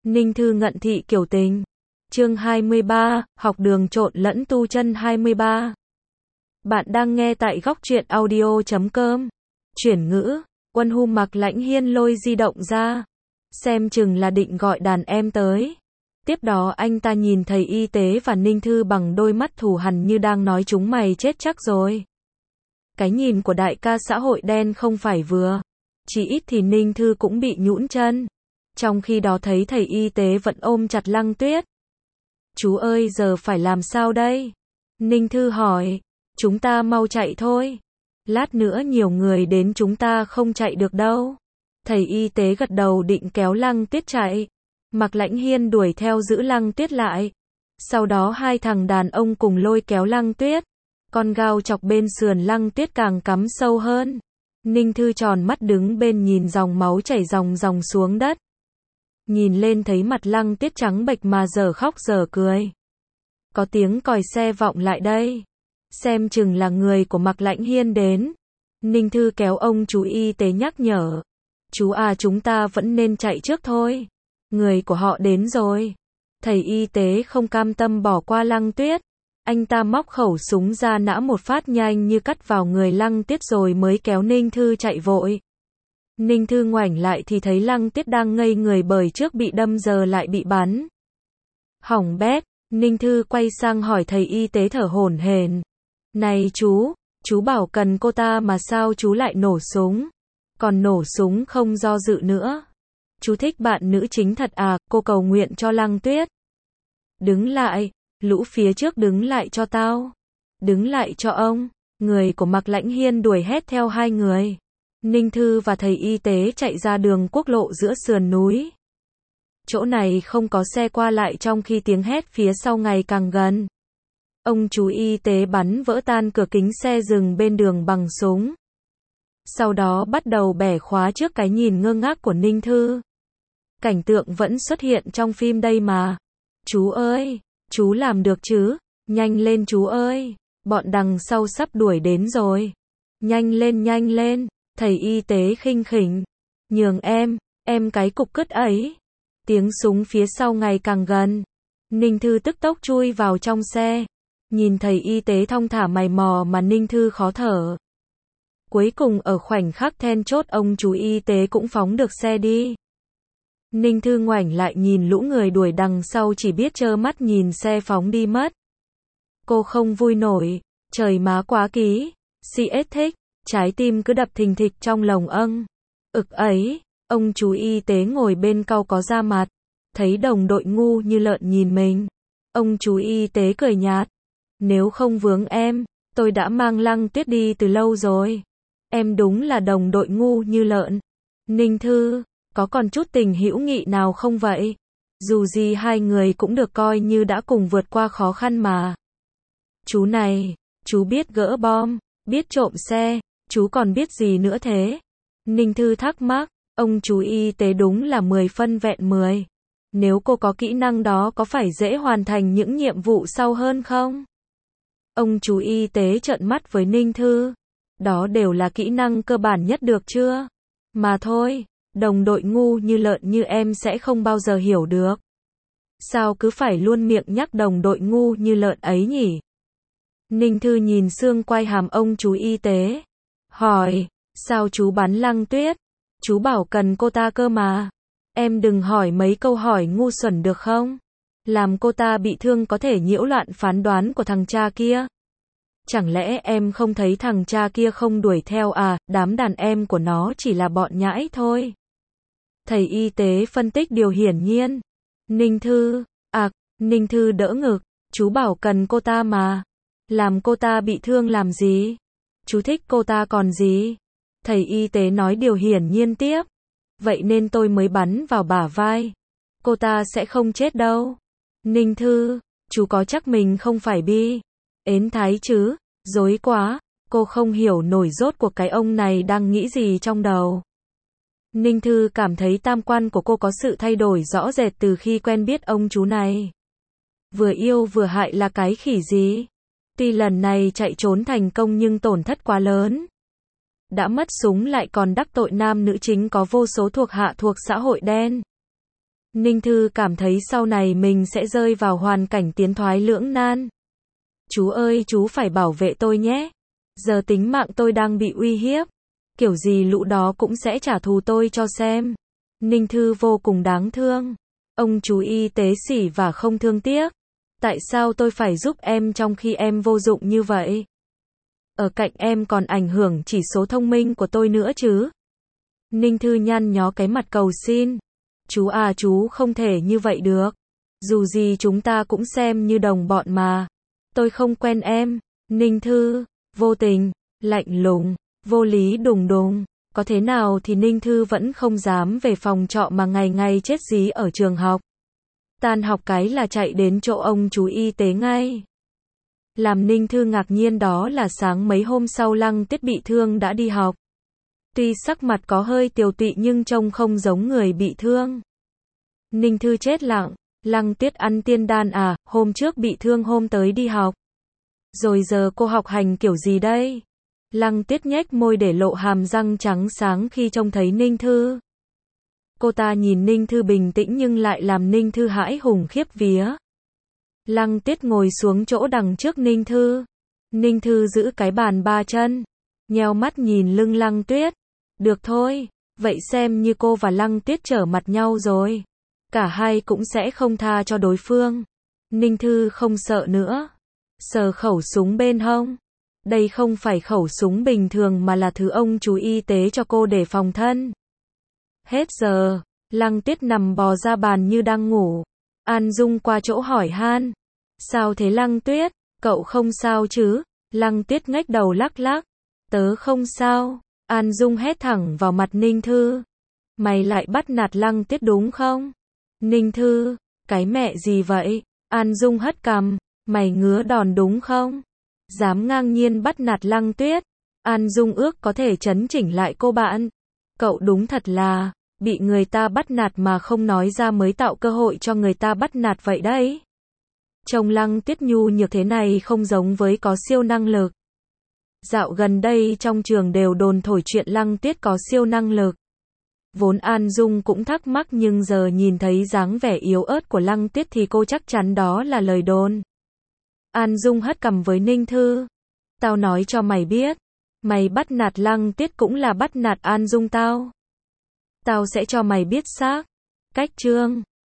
Ninh Thư ngận thị kiểu tình. Chương 23, học đường trộn lẫn tu chân 23. Bạn đang nghe tại góc truyện audio.com. Chuyển ngữ, Quân Hu Mặc Lãnh Hiên lôi di động ra. Xem chừng là định gọi đàn em tới. Tiếp đó anh ta nhìn thầy y tế và Ninh Thư bằng đôi mắt thù hằn như đang nói chúng mày chết chắc rồi. Cái nhìn của đại ca xã hội đen không phải vừa. Chỉ ít thì Ninh Thư cũng bị nhũn chân. Trong khi đó thấy thầy y tế vẫn ôm chặt Lăng Tuyết. Chú ơi giờ phải làm sao đây? Ninh Thư hỏi. Chúng ta mau chạy thôi. Lát nữa nhiều người đến chúng ta không chạy được đâu. Thầy y tế gật đầu định kéo Lăng Tuyết chạy. Mạc Lãnh Hiên đuổi theo giữ Lăng Tuyết lại. Sau đó hai thằng đàn ông cùng lôi kéo Lăng Tuyết. Con gao chọc bên sườn Lăng Tuyết càng cắm sâu hơn. Ninh Thư tròn mắt đứng bên nhìn dòng máu chảy ròng ròng xuống đất. Nhìn lên thấy mặt Lăng Tuyết trắng bệch mà giờ khóc giờ cười. Có tiếng còi xe vọng lại đây. Xem chừng là người của Mạc Lãnh Hiên đến. Ninh Thư kéo ông chú y tế nhắc nhở. Chú à, chúng ta vẫn nên chạy trước thôi. Người của họ đến rồi. Thầy y tế không cam tâm bỏ qua Lăng Tuyết. Anh ta móc khẩu súng ra nã một phát nhanh như cắt vào người Lăng Tuyết rồi mới kéo Ninh Thư chạy vội. Ninh Thư ngoảnh lại thì thấy Lăng Tuyết đang ngây người bởi trước bị đâm giờ lại bị bắn. Hỏng bét, Ninh Thư quay sang hỏi thầy y tế thở hổn hển. Này chú bảo cần cô ta mà sao chú lại nổ súng? Còn nổ súng không do dự nữa. Chú thích bạn nữ chính thật à, cô cầu nguyện cho Lăng Tuyết. Đứng lại, lũ phía trước đứng lại cho tao. Đứng lại cho ông. Người của Mạc Lãnh Hiên đuổi hét theo hai người. Ninh Thư và thầy y tế chạy ra đường quốc lộ giữa sườn núi. Chỗ này không có xe qua lại trong khi tiếng hét phía sau ngày càng gần. Ông chú y tế bắn vỡ tan cửa kính xe dừng bên đường bằng súng. Sau đó bắt đầu bẻ khóa trước cái nhìn ngơ ngác của Ninh Thư. Cảnh tượng vẫn xuất hiện trong phim đây mà. Chú ơi, chú làm được chứ? Nhanh lên chú ơi, bọn đằng sau sắp đuổi đến rồi. Nhanh lên. Thầy y tế khinh khỉnh. Nhường em cái cục cứt ấy. Tiếng súng phía sau ngày càng gần. Ninh Thư tức tốc chui vào trong xe. Nhìn thầy y tế thong thả mày mò mà Ninh Thư khó thở. Cuối cùng ở khoảnh khắc then chốt ông chú y tế cũng phóng được xe đi. Ninh Thư ngoảnh lại nhìn lũ người đuổi đằng sau chỉ biết trơ mắt nhìn xe phóng đi mất. Cô không vui nổi. Trời má quá ký. CS thích. Trái tim cứ đập thình thịch trong lồng ực ấy. Ông chú y tế ngồi bên cau có da mặt. Thấy đồng đội ngu như lợn nhìn mình. Ông chú y tế cười nhạt. Nếu không vướng em, tôi đã mang Lăng Tuyết đi từ lâu rồi. Em đúng là đồng đội ngu như lợn. Ninh Thư, có còn chút tình hữu nghị nào không vậy? Dù gì hai người cũng được coi như đã cùng vượt qua khó khăn mà. Chú này, chú biết gỡ bom, biết trộm xe, chú còn biết gì nữa thế? Ninh Thư thắc mắc, ông chú y tế đúng là 10 phân vẹn 10. Nếu cô có kỹ năng đó có phải dễ hoàn thành những nhiệm vụ sau hơn không? Ông chú y tế trợn mắt với Ninh Thư. Đó đều là kỹ năng cơ bản nhất được chưa? Mà thôi, đồng đội ngu như lợn như em sẽ không bao giờ hiểu được. Sao cứ phải luôn miệng nhắc đồng đội ngu như lợn ấy nhỉ? Ninh Thư nhìn xương quai hàm ông chú y tế. Hỏi, sao chú bắn Lăng Tuyết? Chú bảo cần cô ta cơ mà. Em đừng hỏi mấy câu hỏi ngu xuẩn được không? Làm cô ta bị thương có thể nhiễu loạn phán đoán của thằng cha kia. Chẳng lẽ em không thấy thằng cha kia không đuổi theo à, đám đàn em của nó chỉ là bọn nhãi thôi. Thầy y tế phân tích điều hiển nhiên. Ninh Thư, Ninh Thư đỡ ngực, chú bảo cần cô ta mà. Làm cô ta bị thương làm gì? Chú thích cô ta còn gì? Thầy y tế nói điều hiển nhiên tiếp. Vậy nên tôi mới bắn vào bả vai. Cô ta sẽ không chết đâu. Ninh Thư, chú có chắc mình không phải bi ến thái chứ? Dối quá, cô không hiểu nổi rốt cuộc cái ông này đang nghĩ gì trong đầu. Ninh Thư cảm thấy tam quan của cô có sự thay đổi rõ rệt từ khi quen biết ông chú này. Vừa yêu vừa hại là cái khỉ gì? Tuy lần này chạy trốn thành công nhưng tổn thất quá lớn. Đã mất súng lại còn đắc tội nam nữ chính có vô số thuộc hạ thuộc xã hội đen. Ninh Thư cảm thấy sau này mình sẽ rơi vào hoàn cảnh tiến thoái lưỡng nan. Chú ơi, chú phải bảo vệ tôi nhé. Giờ tính mạng tôi đang bị uy hiếp. Kiểu gì lũ đó cũng sẽ trả thù tôi cho xem. Ninh Thư vô cùng đáng thương. Ông chú y tế xỉ và không thương tiếc. Tại sao tôi phải giúp em trong khi em vô dụng như vậy? Ở cạnh em còn ảnh hưởng chỉ số thông minh của tôi nữa chứ. Ninh Thư nhăn nhó cái mặt cầu xin. Chú à, chú không thể như vậy được. Dù gì chúng ta cũng xem như đồng bọn mà. Tôi không quen em. Ninh Thư, vô tình, lạnh lùng, vô lý đùng đùng. Có thế nào thì Ninh Thư vẫn không dám về phòng trọ mà ngày ngày chết dí ở trường học. Tan học cái là chạy đến chỗ ông chú y tế ngay. Làm Ninh Thư ngạc nhiên đó là sáng mấy hôm sau Lăng Tuyết bị thương đã đi học. Tuy sắc mặt có hơi tiều tụy nhưng trông không giống người bị thương. Ninh Thư chết lặng. Lăng Tuyết ăn tiên đan à, hôm trước bị thương hôm tới đi học. Rồi giờ cô học hành kiểu gì đây? Lăng Tuyết nhếch môi để lộ hàm răng trắng sáng khi trông thấy Ninh Thư. Cô ta nhìn Ninh Thư bình tĩnh nhưng lại làm Ninh Thư hãi hùng khiếp vía. Lăng Tuyết ngồi xuống chỗ đằng trước Ninh Thư. Ninh Thư giữ cái bàn ba chân, nheo mắt nhìn lưng Lăng Tuyết. Được thôi, vậy xem như cô và Lăng Tuyết trở mặt nhau rồi. Cả hai cũng sẽ không tha cho đối phương. Ninh Thư không sợ nữa. Sờ khẩu súng bên hông. Đây không phải khẩu súng bình thường mà là thứ ông chú y tế cho cô để phòng thân. Hết giờ, Lăng Tuyết nằm bò ra bàn như đang ngủ. An Dung qua chỗ hỏi han. Sao thế Lăng Tuyết? Cậu không sao chứ? Lăng Tuyết ngách đầu lắc lắc. Tớ không sao. An Dung hét thẳng vào mặt Ninh Thư. Mày lại bắt nạt Lăng Tuyết đúng không? Ninh Thư, cái mẹ gì vậy? An Dung hất cằm. Mày ngứa đòn đúng không? Dám ngang nhiên bắt nạt Lăng Tuyết. An Dung ước có thể chấn chỉnh lại cô bạn. Cậu đúng thật là bị người ta bắt nạt mà không nói ra mới tạo cơ hội cho người ta bắt nạt vậy đấy. Trông Lăng Tuyết nhu nhược thế này không giống với có siêu năng lực. Dạo gần đây trong trường đều đồn thổi chuyện Lăng Tuyết có siêu năng lực. Vốn An Dung cũng thắc mắc nhưng giờ nhìn thấy dáng vẻ yếu ớt của Lăng Tuyết thì cô chắc chắn đó là lời đồn. An Dung hất cằm với Ninh Thư. Tao nói cho mày biết. Mày bắt nạt Lăng Tuyết cũng là bắt nạt An Dung tao. Tao sẽ cho mày biết xác. Cách chương